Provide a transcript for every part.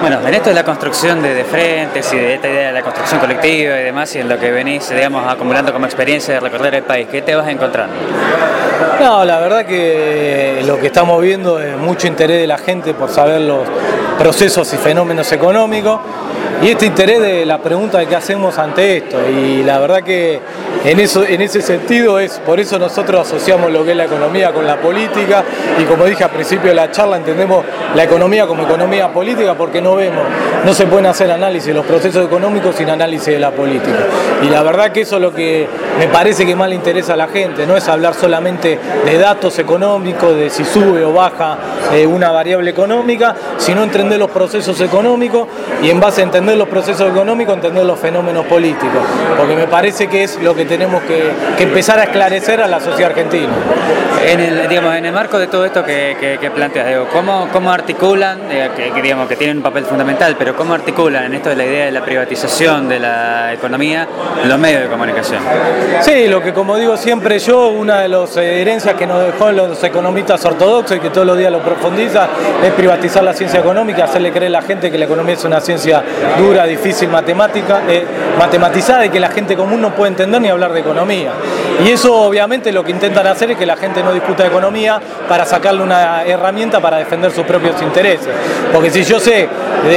Bueno, en esto de la construcción de frentes y de esta idea de la construcción colectiva y demás, y en lo que venís, digamos, acumulando como experiencia de recorrer el país, ¿qué te vas encontrando? No, la verdad que lo que estamos viendo es mucho interés de la gente por saber los procesos y fenómenos económicos y este interés de la pregunta de qué hacemos ante esto, y la verdad que en ese sentido por eso nosotros asociamos lo que es la economía con la política, y como dije al principio de la charla, entendemos la economía como economía política porque no se pueden hacer análisis de los procesos económicos sin análisis de la política, y la verdad que eso es lo que me parece que más le interesa a la gente, no es hablar solamente de datos económicos, de si sube o baja una variable económica, sino entender los procesos económicos y en base a entender los procesos económicos, entender los fenómenos políticos, porque me parece que es lo que tenemos que empezar a esclarecer a la sociedad argentina. En el marco de todo esto que planteas, digo, ¿cómo articulan, que tienen un papel fundamental, pero cómo articulan en esto de la idea de la privatización de la economía los medios de comunicación? Sí, lo que como digo siempre yo, una de las herencias que nos dejó los economistas ortodoxos y que todos los días lo profundiza, es privatizar la ciencia económica, hacerle creer a la gente que la economía es una ciencia dura, difícil, matematizada, y que la gente común no puede entender ni hablar de economía. Y eso obviamente lo que intentan hacer es que la gente no discuta de economía para sacarle una herramienta para defender sus propios intereses. Porque si yo sé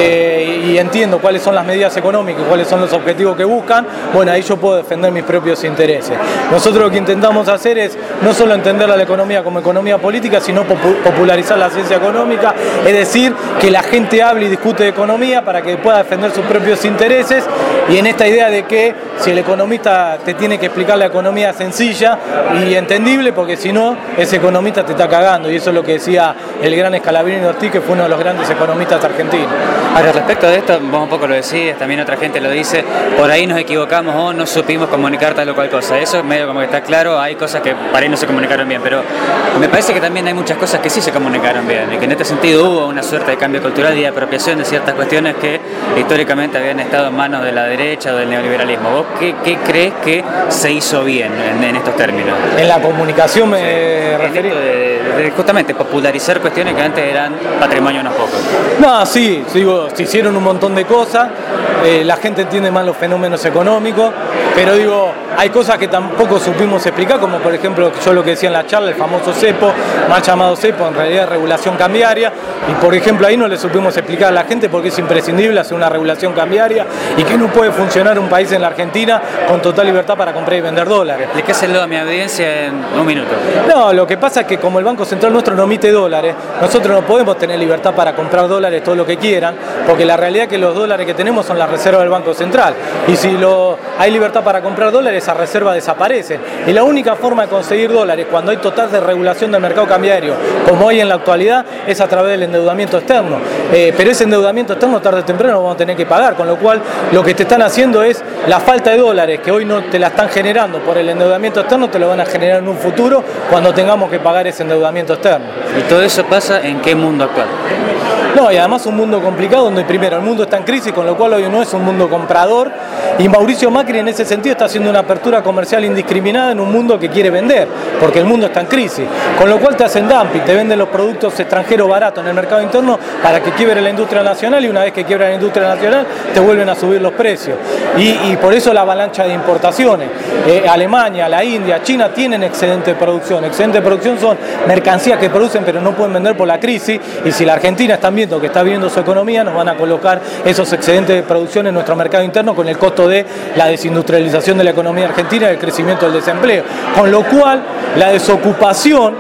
y entiendo cuáles son las medidas económicas, cuáles son los objetivos que buscan, bueno, ahí yo puedo defender mis propios intereses. Nosotros lo que intentamos hacer es no solo entender la economía como economía política, sino popularizar la ciencia económica, es decir, que la gente hable y discute de economía para que pueda defender sus propios intereses, y en esta idea de que si el economista te tiene que explicar la economía sencilla y entendible, porque si no, ese economista te está cagando, y eso es lo que decía el gran Scalabrini Ortiz, que fue uno de los grandes economistas argentinos. Ahora, respecto de esto, vos un poco lo decías, también otra gente lo dice, por ahí nos equivocamos o no supimos comunicar tal o cual cosa. Eso es medio como que está claro, hay cosas que para ahí no se comunicaron bien, pero me parece que también hay muchas cosas que sí se comunicaron bien, y que en este sentido hubo una suerte de cambio cultural y de apropiación de ciertas cuestiones que históricamente habían estado en manos de la derecha o del neoliberalismo. ¿Vos qué crees que se hizo bien en estos términos? En la comunicación me referí. De justamente popularizar cuestiones que antes eran patrimonio de unos pocos. No, sí, digo, se hicieron un montón de cosas, la gente entiende más los fenómenos económicos, pero digo, hay cosas que tampoco supimos explicar, como por ejemplo yo lo que decía en la charla, el famoso cepo, mal llamado cepo, en realidad es regulación cambiaria, y por ejemplo ahí no le supimos explicar a la gente por qué es imprescindible hacer una regulación cambiaria y que no puede funcionar un país en la Argentina con total libertad para comprar y vender dólares. Explíqueselo a mi audiencia en un minuto. No, lo que pasa es que como el Banco Central nuestro no emite dólares, nosotros no podemos tener libertad para comprar dólares todo lo que quieran, porque la realidad es que los dólares que tenemos son las reservas del Banco Central, y si hay libertad para comprar dólares, esa reserva desaparece, y la única forma de conseguir dólares cuando hay total desregulación del mercado cambiario, como hay en la actualidad, es a través del endeudamiento externo, pero ese endeudamiento externo tarde o temprano lo vamos a tener que pagar, con lo cual lo que te están haciendo es la falta de dólares que hoy no te la están generando por el endeudamiento externo, te lo van a generar en un futuro cuando tengamos que pagar ese endeudamiento externo. ¿Y todo eso pasa en qué mundo actual? No, y además un mundo complicado donde primero el mundo está en crisis, con lo cual hoy no es un mundo comprador, y Mauricio Macri en ese sentido está haciendo una apertura comercial indiscriminada en un mundo que quiere vender, porque el mundo está en crisis, con lo cual te hacen dumping, te venden los productos extranjeros baratos en el mercado interno para que quiebre la industria nacional, y una vez que quiebra la industria nacional te vuelven a subir los precios, y por eso la avalancha de importaciones. Alemania, la India, China tienen excedente de producción son mercancías que producen pero no pueden vender por la crisis, y si la Argentina está viendo que está viendo su economía, nos van a colocar esos excedentes de producción en nuestro mercado interno con el costo de la desindustrialización de la economía argentina y el crecimiento del desempleo. Con lo cual, la desocupación,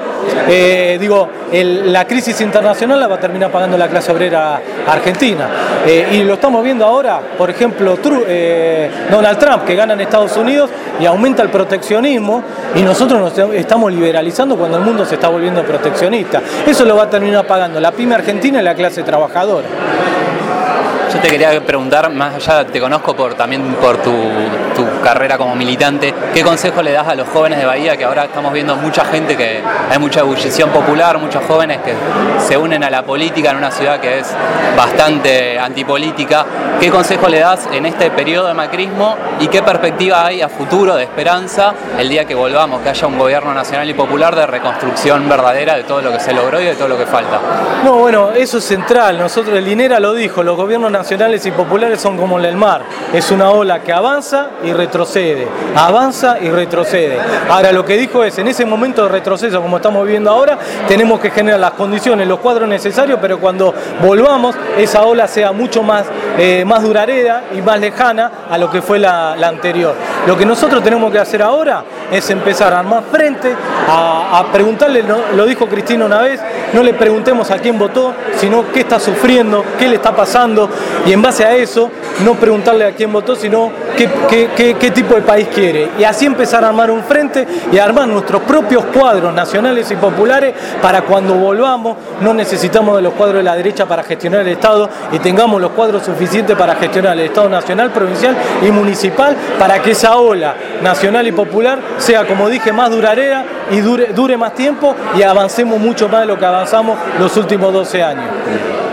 la crisis internacional la va a terminar pagando la clase obrera argentina. Y lo estamos viendo ahora, por ejemplo, Donald Trump, que gana en Estados Unidos y aumenta el proteccionismo, y nosotros nos estamos liberalizando cuando el mundo se está volviendo proteccionista. Eso lo va a terminar pagando la pyme argentina y la clase trabajadora. Yo te quería preguntar, más allá, te conozco también por tu carrera como militante, ¿qué consejo le das a los jóvenes de Bahía, que ahora estamos viendo mucha gente, que hay mucha ebullición popular, muchos jóvenes que se unen a la política en una ciudad que es bastante antipolítica? ¿Qué consejo le das en este periodo de macrismo y qué perspectiva hay a futuro de esperanza el día que volvamos, que haya un gobierno nacional y popular de reconstrucción verdadera de todo lo que se logró y de todo lo que falta? No, bueno, eso es central. Nosotros, el Linera lo dijo, los gobiernos nacionales y populares son como el mar. Es una ola que avanza y retrocede, avanza y retrocede. Ahora, lo que dijo es, en ese momento de retroceso, como estamos viviendo ahora, tenemos que generar las condiciones, los cuadros necesarios, pero cuando volvamos, esa ola sea mucho más duradera y más lejana a lo que fue la anterior. Lo que nosotros tenemos que hacer ahora es empezar a armar frente, a preguntarle, lo dijo Cristina una vez, no le preguntemos a quién votó, sino qué está sufriendo, qué le está pasando, y en base a eso, no preguntarle a quién votó, sino qué tipo de país quiere. Y así empezar a armar un frente y a armar nuestros propios cuadros nacionales y populares para cuando volvamos, no necesitamos de los cuadros de la derecha para gestionar el Estado y tengamos los cuadros suficientes para gestionar el Estado nacional, provincial y municipal, para que esa ola nacional y popular sea, como dije, más duradera y dure más tiempo y avancemos mucho más de lo que avanzamos los últimos 12 años.